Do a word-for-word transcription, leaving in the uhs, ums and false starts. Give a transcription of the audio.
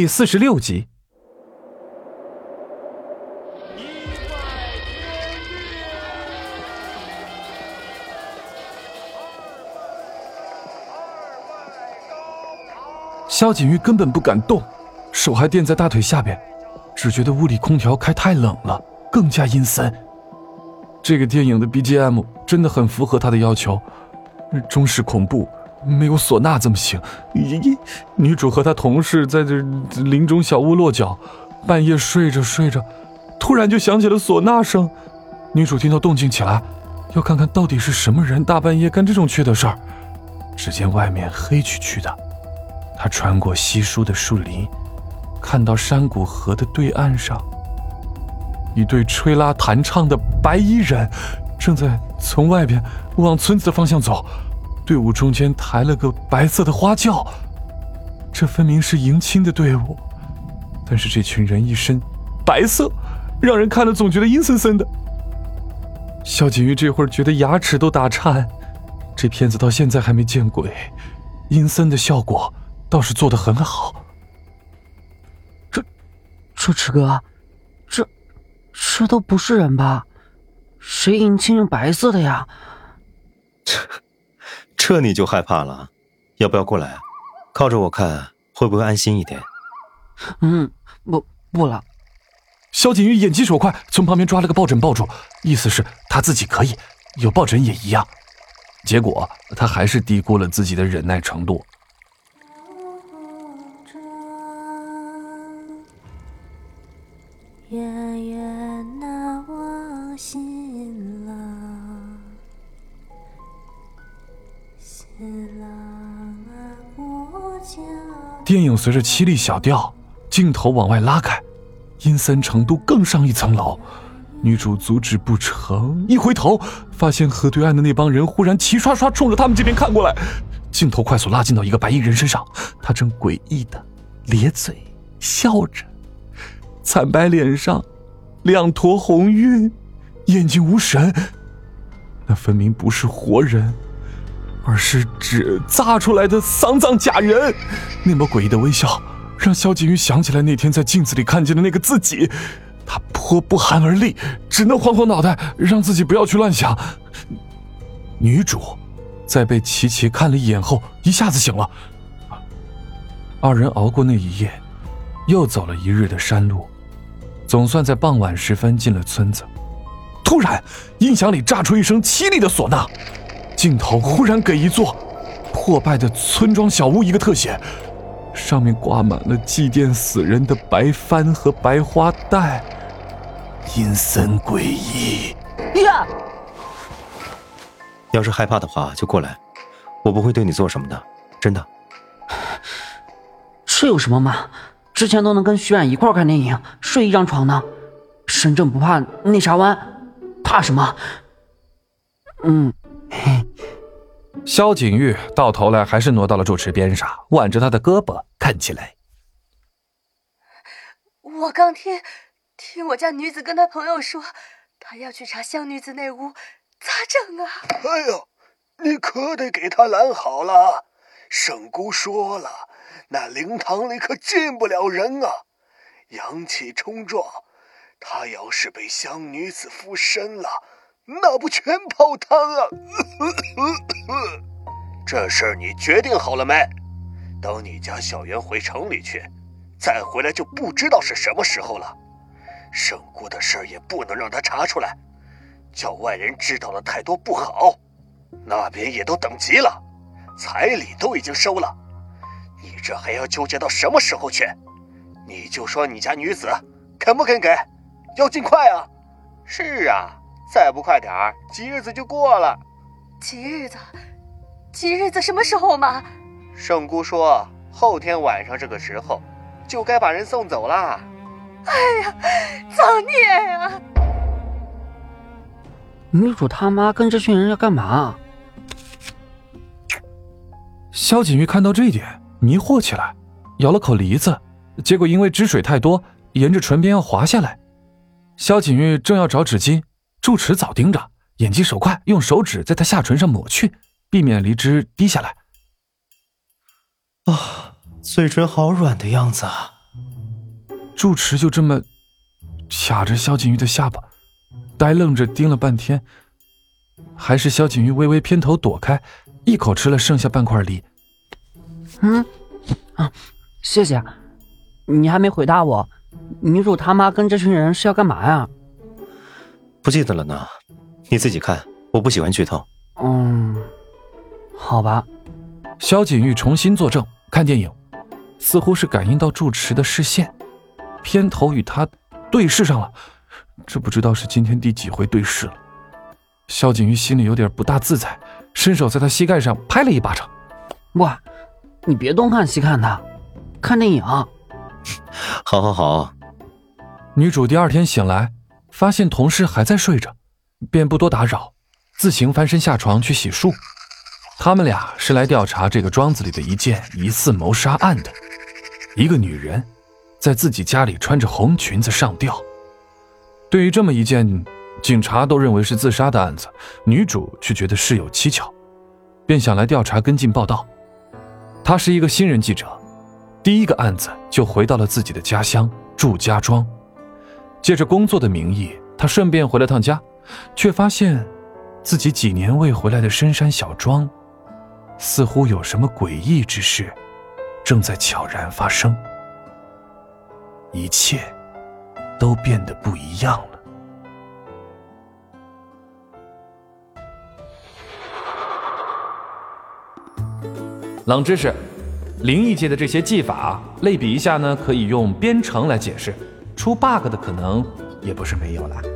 第四十六集。萧景玉根本不敢动，手还垫在大腿下边，只觉得屋里空调开太冷了，更加阴森。这个电影的 B G M 真的很符合他的要求，中式恐怖，没有唢呐这么行。咦，女主和她同事在这林中小屋落脚，半夜睡着睡着，突然就响起了唢呐声。女主听到动静起来，要看看到底是什么人大半夜干这种缺德事儿。只见外面黑黢黢的，她穿过稀疏的树林，看到山谷河的对岸上，一对吹拉弹唱的白衣人正在从外边往村子的方向走，队伍中间抬了个白色的花轿，这分明是迎亲的队伍，但是这群人一身白色，让人看了总觉得阴森森的。萧景玉这会儿觉得牙齿都打颤，这片子到现在还没见鬼，阴森的效果倒是做得很好。 这这池哥，这这都不是人吧？谁迎亲用白色的呀？ 这这你就害怕了？要不要过来？靠着我看会不会安心一点？ 嗯，不不了。 萧景玉眼疾手快，从旁边抓了个抱枕抱住，意思是他自己可以，有抱枕也一样。结果他还是低估了自己的忍耐程度。 远远那望新郎，新郎啊过江。 电影随着凄厉小调，镜头往外拉开，阴森程度更上一层楼。女主阻止不成，一回头发现河对岸的那帮人忽然齐刷刷冲着他们这边看过来，镜头快速拉近到一个白衣人身上，他正诡异的咧嘴笑着，惨白脸上两坨红晕，眼睛无神，那分明不是活人，而是纸扎出来的丧葬假人。那么诡异的微笑让萧景玉想起来那天在镜子里看见的那个自己，他颇不寒而栗，只能晃晃脑袋，让自己不要去乱想。女主在被琪琪看了一眼后一下子醒了。二人熬过那一夜，又走了一日的山路，总算在傍晚时分进了村子。突然音响里炸出一声凄厉的唢呐，镜头忽然给一座破败的村庄小屋一个特写，上面挂满了祭奠死人的白帆和白花带，阴森诡异。 呀！ 要是害怕的话就过来，我不会对你做什么的，真的。 这有什么嘛？之前都能跟徐冉一块看电影，睡一张床呢。身正不怕那啥弯，怕什么？嗯。 萧景玉到头来还是挪到了住持边上，挽着他的胳膊看起来。 我刚听听我家女子跟她朋友说，她要去查湘女子那屋，咋整啊？ 哎呦，你可得给她拦好了。圣姑说了，那灵堂里可进不了人啊，阳气冲撞，她要是被湘女子附身了，那不全泡汤啊！这事儿你决定好了没？等你家小媛回城里去，再回来就不知道是什么时候了。圣姑的事儿也不能让他查出来，叫外人知道了太多不好。那边也都等急了，彩礼都已经收了，你这还要纠结到什么时候去？你就说你家女子肯不肯给？要尽快啊！ 是啊，再不快点儿，吉日子就过了。 吉日子？吉日子什么时候嘛？ 圣姑说后天晚上这个时候就该把人送走啦。 哎呀，造孽呀！ 女主他妈跟这群人要干嘛？ 萧景玉看到这一点迷惑起来，咬了口梨子，结果因为汁水太多，沿着唇边要滑下来。萧景玉正要找纸巾，住持早盯着，眼疾手快，用手指在他下唇上抹去，避免梨汁滴下来。 啊，嘴唇好软的样子啊！ 住持就这么卡着萧景玉的下巴，呆愣着盯了半天，还是萧景玉微微偏头躲开，一口吃了剩下半块梨。 嗯，啊，谢谢。你还没回答我，女主他妈跟这群人是要干嘛呀？ 不记得了呢，你自己看，我不喜欢剧透。 嗯，好吧。 萧景玉重新坐正，看电影，似乎是感应到住持的视线，偏头与他对视上了。这不知道是今天第几回对视了。萧景玉心里有点不大自在，伸手在他膝盖上拍了一巴掌。 喂，你别东看西看的，看电影。 好好好。 女主第二天醒来，发现同事还在睡着，便不多打扰，自行翻身下床去洗漱。他们俩是来调查这个庄子里的一件疑似谋杀案的。一个女人在自己家里穿着红裙子上吊。对于这么一件警察都认为是自杀的案子，女主却觉得事有蹊跷，便想来调查跟进报道。她是一个新人记者，第一个案子就回到了自己的家乡祝家庄。借着工作的名义，她顺便回了趟家，却发现自己几年未回来的深山小庄似乎有什么诡异之事正在悄然发生，一切都变得不一样了。冷知识，灵异界的这些技法类比一下呢，可以用编程来解释，出 bug 的可能也不是没有了。